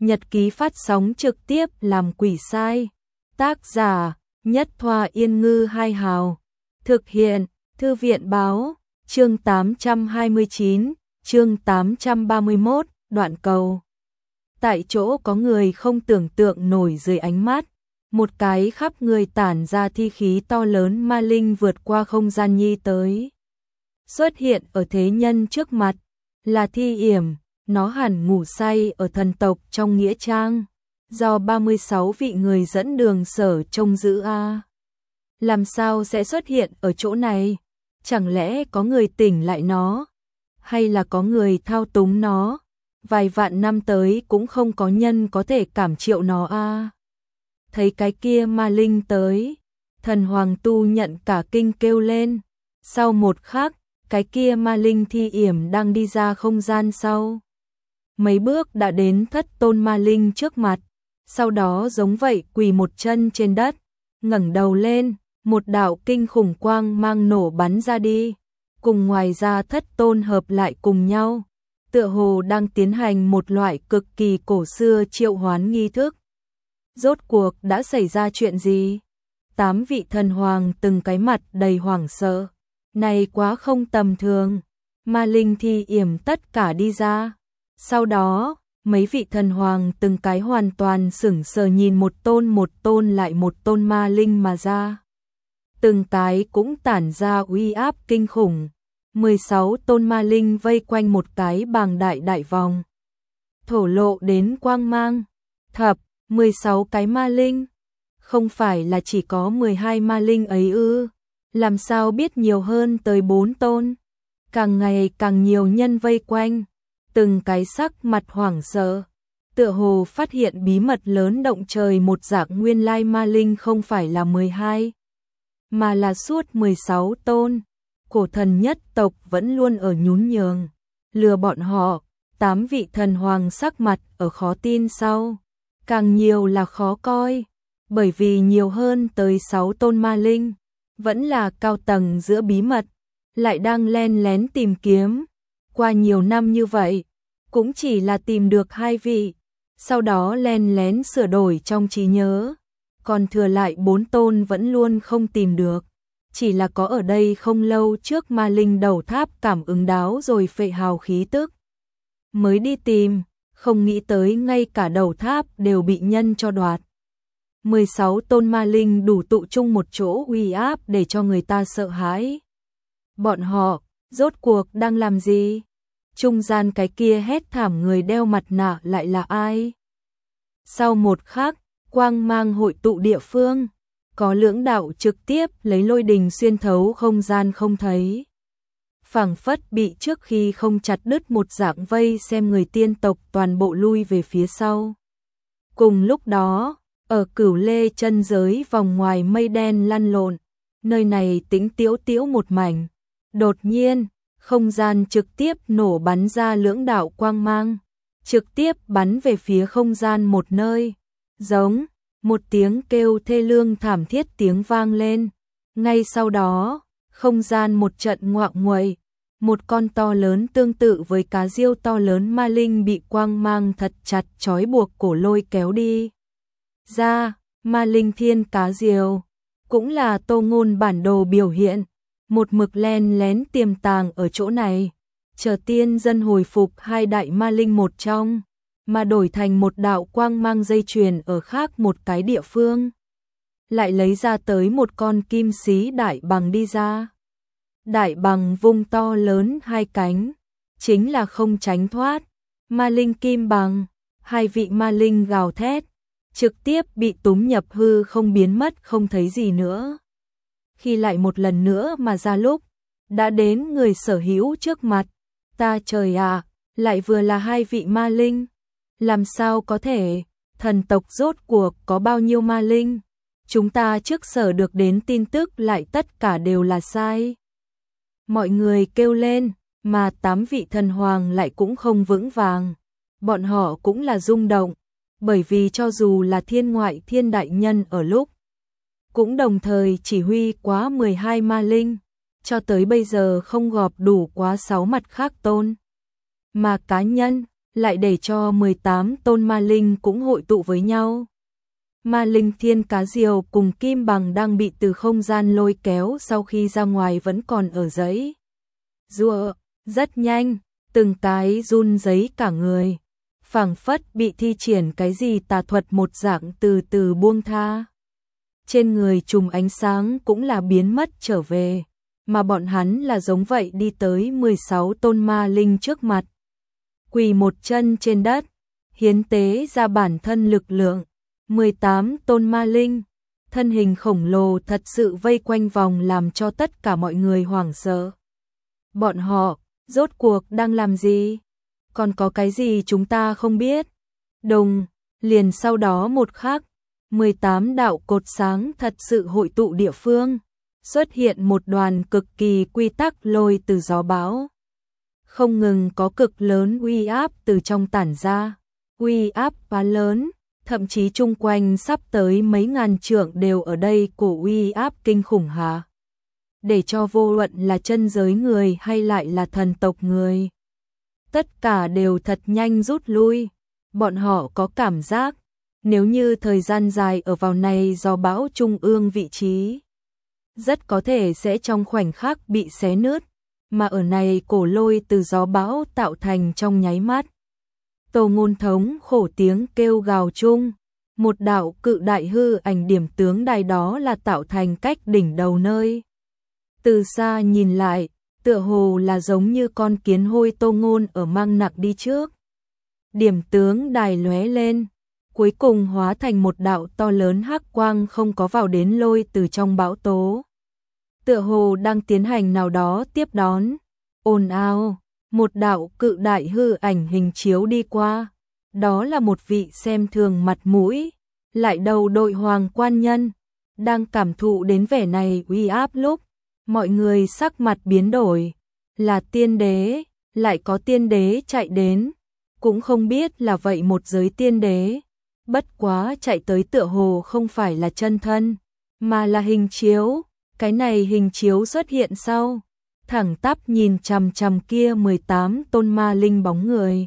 Nhật ký phát sóng trực tiếp làm quỷ sai. Tác giả Nhất Thoa Yên Ngư Hai Hào. Thực hiện Thư viện Báo. Chương 829, chương 831, đoạn cầu. Tại chỗ có người không tưởng tượng nổi dưới ánh mắt. Một cái khắp người tản ra thi khí to lớn ma linh vượt qua không gian nhi tới. Xuất hiện ở thế nhân trước mặt. Là Thi Yểm. Nó hẳn ngủ say ở thần tộc trong nghĩa trang. Do 36 vị người dẫn đường sở trông giữ a. Làm sao sẽ xuất hiện ở chỗ này? Chẳng lẽ có người tỉnh lại nó? Hay là có người thao túng nó? Vài vạn năm tới cũng không có nhân có thể cảm triệu nó a. Thấy cái kia ma linh tới, thần hoàng tu nhận cả kinh kêu lên. Sau một khắc, cái kia ma linh Thi Yểm đang đi ra không gian sau. Mấy bước đã đến thất tôn ma linh trước mặt, sau đó giống vậy quỳ một chân trên đất, ngẩng đầu lên, một đạo kinh khủng quang mang nổ bắn ra đi, cùng ngoài ra thất tôn hợp lại cùng nhau, tựa hồ đang tiến hành một loại cực kỳ cổ xưa triệu hoán nghi thức. Rốt cuộc đã xảy ra chuyện gì? 8 vị thần hoàng từng cái mặt đầy hoảng sợ, này quá không tầm thường, ma linh Thi Yểm tất cả đi ra. Sau đó, mấy vị thần hoàng từng cái hoàn toàn sững sờ nhìn một tôn lại một tôn ma linh mà ra. Từng cái cũng tản ra uy áp kinh khủng. 16 tôn ma linh vây quanh một cái bàng đại đại vòng. Thổ lộ đến quang mang. Thập, 16 cái ma linh. Không phải là chỉ có 12 ma linh ấy ư? Làm sao biết nhiều hơn tới 4 tôn? Càng ngày càng nhiều nhân vây quanh. Từng cái sắc mặt hoảng sợ, tựa hồ phát hiện bí mật lớn động trời, một dạng nguyên lai ma linh không phải là 12, mà là suốt 16 tôn. Cổ thần nhất tộc vẫn luôn ở nhún nhường, lừa bọn họ. 8 vị thần hoàng sắc mặt ở khó tin sau, càng nhiều là khó coi, bởi vì nhiều hơn tới 6 tôn ma linh, vẫn là cao tầng giữa bí mật, lại đang len lén tìm kiếm. Qua nhiều năm như vậy, cũng chỉ là tìm được 2 vị, sau đó len lén sửa đổi trong trí nhớ, còn thừa lại 4 tôn vẫn luôn không tìm được, chỉ là có ở đây không lâu trước ma linh đầu tháp cảm ứng đáo rồi phệ hào khí tức, mới đi tìm, không nghĩ tới ngay cả đầu tháp đều bị nhân cho đoạt. 16 tôn ma linh đủ tụ chung một chỗ uy áp để cho người ta sợ hãi. Bọn họ, rốt cuộc đang làm gì? Trung gian cái kia hét thảm người đeo mặt nạ lại là ai? Sau một khắc, quang mang hội tụ địa phương, có lưỡng đạo trực tiếp lấy lôi đình xuyên thấu không gian không thấy. Phảng phất bị trước khi không chặt đứt một dạng vây xem người tiên tộc toàn bộ lui về phía sau. Cùng lúc đó, ở Cửu Lê chân giới vòng ngoài mây đen lăn lộn, nơi này tĩnh tiễu tiễu một mảnh. Đột nhiên, không gian trực tiếp nổ bắn ra lưỡng đạo quang mang, trực tiếp bắn về phía không gian một nơi. Giống, một tiếng kêu thê lương thảm thiết tiếng vang lên. Ngay sau đó, không gian một trận ngoạng nguậy, một con to lớn tương tự với cá diêu to lớn ma linh bị quang mang thật chặt trói buộc cổ lôi kéo đi. Ra, ma linh thiên cá diều, cũng là Tô Ngôn bản đồ biểu hiện. Một mực len lén tiềm tàng ở chỗ này, chờ tiên dân hồi phục 2 đại ma linh một trong, mà đổi thành một đạo quang mang dây chuyền ở khác một cái địa phương. Lại lấy ra tới một con kim xí đại bằng đi ra. Đại bằng vung to lớn 2 cánh, chính là không tránh thoát. Ma linh kim bằng, 2 vị ma linh gào thét, trực tiếp bị túm nhập hư không biến mất không thấy gì nữa. Khi lại một lần nữa mà ra lúc, đã đến người sở hữu trước mặt. Ta trời ạ, lại vừa là 2 vị ma linh. Làm sao có thể, thần tộc rốt cuộc có bao nhiêu ma linh? Chúng ta trước sở được đến tin tức lại tất cả đều là sai. Mọi người kêu lên, mà 8 vị thần hoàng lại cũng không vững vàng. Bọn họ cũng là rung động, bởi vì cho dù là thiên ngoại thiên đại nhân ở lúc, cũng đồng thời chỉ huy quá 12 ma linh, cho tới bây giờ không gọp đủ quá 6 mặt khác tôn. Mà cá nhân, lại để cho 18 tôn ma linh cũng hội tụ với nhau. Ma linh thiên cá diều cùng kim bằng đang bị từ không gian lôi kéo sau khi ra ngoài vẫn còn ở giấy giụa, rất nhanh, từng cái run rẩy cả người, phảng phất bị thi triển cái gì tà thuật một dạng từ từ buông tha. Trên người chùm ánh sáng cũng là biến mất trở về, mà bọn hắn là giống vậy đi tới 16 tôn ma linh trước mặt. Quỳ một chân trên đất, hiến tế ra bản thân lực lượng. 18 tôn ma linh, thân hình khổng lồ thật sự vây quanh vòng làm cho tất cả mọi người hoảng sợ. Bọn họ, rốt cuộc đang làm gì? Còn có cái gì chúng ta không biết? Đùng, liền sau đó một khắc, 18 đạo cột sáng thật sự hội tụ địa phương, xuất hiện một đoàn cực kỳ quy tắc lôi từ gió bão. Không ngừng có cực lớn uy áp từ trong tản ra, uy áp quá lớn, thậm chí chung quanh sắp tới mấy ngàn trượng đều ở đây của uy áp kinh khủng hạ. Để cho vô luận là chân giới người hay lại là thần tộc người, tất cả đều thật nhanh rút lui. Bọn họ có cảm giác, nếu như thời gian dài ở vào này gió bão trung ương vị trí, rất có thể sẽ trong khoảnh khắc bị xé nứt, mà ở này cổ lôi từ gió bão tạo thành trong nháy mắt. Tô Ngôn thống khổ tiếng kêu gào chung, một đạo cự đại hư ảnh điểm tướng đài đó là tạo thành cách đỉnh đầu nơi. Từ xa nhìn lại, tựa hồ là giống như con kiến hôi Tô Ngôn ở mang nặc đi trước. Điểm tướng đài lóe lên, cuối cùng hóa thành một đạo to lớn hắc quang không có vào đến lôi từ trong bão tố. Tựa hồ đang tiến hành nào đó tiếp đón, ồn ào. Một đạo cự đại hư ảnh hình chiếu đi qua, đó là một vị xem thường mặt mũi, lại đầu đội hoàng quan nhân, đang cảm thụ đến vẻ này uy áp lúc, mọi người sắc mặt biến đổi, là tiên đế, lại có tiên đế chạy đến, cũng không biết là vậy một giới tiên đế, bất quá chạy tới tựa hồ không phải là chân thân, mà là hình chiếu, cái này hình chiếu xuất hiện sau. Thẳng tắp nhìn chằm chằm kia 18 tôn ma linh bóng người.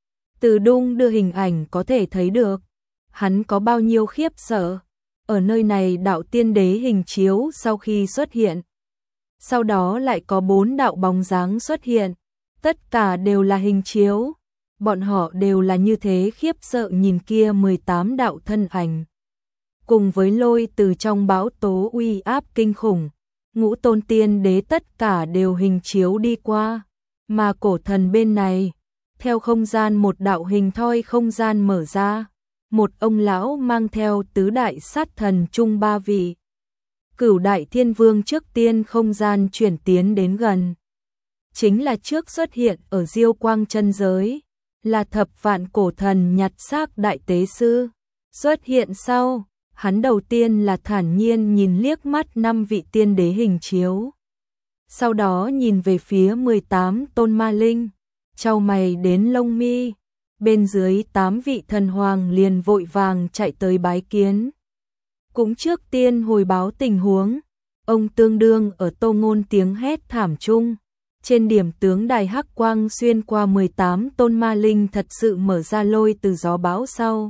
Từ Đung đưa hình ảnh có thể thấy được, hắn có bao nhiêu khiếp sợ. Ở nơi này đạo tiên đế hình chiếu sau khi xuất hiện. Sau đó lại có 4 đạo bóng dáng xuất hiện, tất cả đều là hình chiếu. Bọn họ đều là như thế khiếp sợ nhìn kia 18 đạo thân ảnh. Cùng với lôi từ trong bão tố uy áp kinh khủng. Ngũ tôn tiên đế tất cả đều hình chiếu đi qua, mà cổ thần bên này, theo không gian một đạo hình thoi không gian mở ra, một ông lão mang theo tứ đại sát thần chung 3 vị. Cửu đại thiên vương trước tiên không gian chuyển tiến đến gần. Chính là trước xuất hiện ở Diêu Quang chân giới, là thập vạn cổ thần nhặt xác đại tế sư. Xuất hiện sau, hắn đầu tiên là thản nhiên nhìn liếc mắt 5 vị tiên đế hình chiếu. Sau đó nhìn về phía 18 tôn ma linh, chau mày đến lông mi, bên dưới 8 vị thần hoàng liền vội vàng chạy tới bái kiến. Cũng trước tiên hồi báo tình huống, ông tương đương ở Tô Ngôn tiếng hét thảm chung. Trên điểm tướng đài hắc quang xuyên qua 18 tôn ma linh thật sự mở ra lôi từ gió bão sau.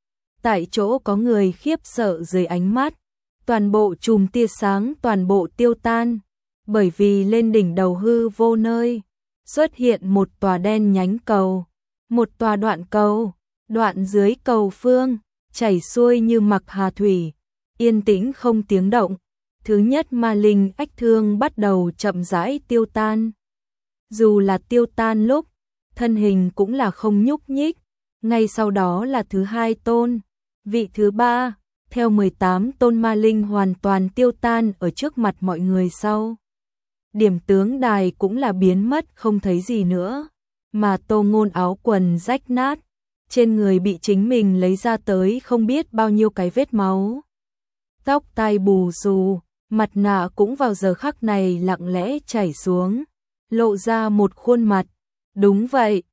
Tại chỗ có người khiếp sợ dưới ánh mắt, toàn bộ chùm tia sáng toàn bộ tiêu tan, bởi vì lên đỉnh đầu hư vô nơi, xuất hiện một tòa đen nhánh cầu, một tòa đoạn cầu, đoạn dưới cầu phương, chảy xuôi như mặc hà thủy, yên tĩnh không tiếng động. Thứ nhất ma linh ách thương bắt đầu chậm rãi tiêu tan. Dù là tiêu tan lúc, thân hình cũng là không nhúc nhích, ngay sau đó là thứ hai tôn. Vị thứ ba, theo 18 tôn ma linh hoàn toàn tiêu tan ở trước mặt mọi người sau. Điểm tướng đài cũng là biến mất không thấy gì nữa, mà Tô Ngôn áo quần rách nát, trên người bị chính mình lấy ra tới không biết bao nhiêu cái vết máu. Tóc tai bù xù, mặt nạ cũng vào giờ khắc này lặng lẽ chảy xuống, lộ ra một khuôn mặt. Đúng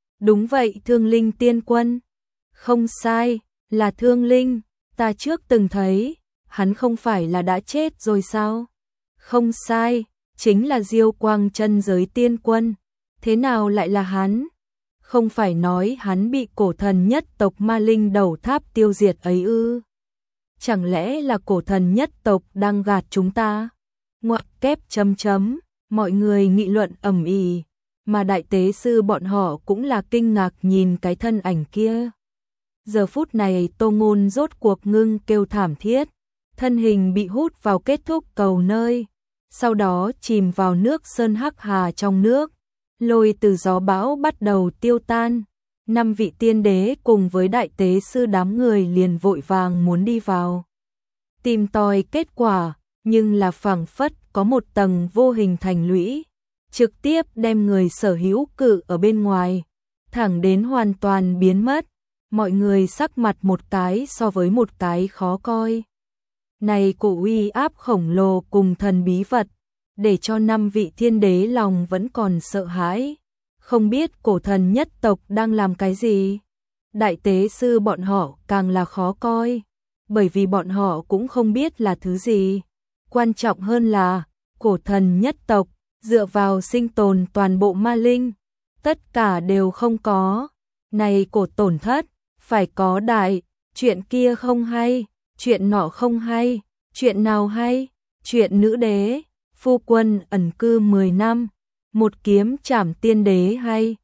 vậy, Thương Linh tiên quân. Không sai. Là Thương Linh, ta trước từng thấy, hắn không phải là đã chết rồi sao? Không sai, chính là Diêu Quang chân giới tiên quân, thế nào lại là hắn? không phải nói hắn bị cổ thần nhất tộc Ma Linh đầu tháp tiêu diệt ấy ư? Chẳng lẽ là cổ thần nhất tộc đang gạt chúng ta? Ngoặc kép chấm chấm, mọi người nghị luận ầm ĩ, mà đại tế sư bọn họ cũng là kinh ngạc nhìn cái thân ảnh kia. Giờ phút này Tô Ngôn rốt cuộc ngưng kêu thảm thiết, thân hình bị hút vào kết thúc cầu nơi, sau đó chìm vào nước sơn hắc hà trong nước, lôi từ gió bão bắt đầu tiêu tan. 5 vị tiên đế cùng với đại tế sư đám người liền vội vàng muốn đi vào tìm tòi kết quả, nhưng là phảng phất có một tầng vô hình thành lũy, trực tiếp đem người sở hữu cự ở bên ngoài, thẳng đến hoàn toàn biến mất. Mọi người sắc mặt một cái so với một cái khó coi. Này cổ uy áp khổng lồ cùng thần bí vật, để cho 5 vị thiên đế lòng vẫn còn sợ hãi, không biết cổ thần nhất tộc đang làm cái gì. Đại tế sư bọn họ càng là khó coi, bởi vì bọn họ cũng không biết là thứ gì. Quan trọng hơn là, cổ thần nhất tộc, dựa vào sinh tồn toàn bộ Ma Linh, tất cả đều không có. Này cổ tổn thất, phải có đại, chuyện kia không hay, chuyện nọ không hay, chuyện nào hay, chuyện nữ đế, phu quân ẩn cư 10 năm, một kiếm chảm tiên đế hay,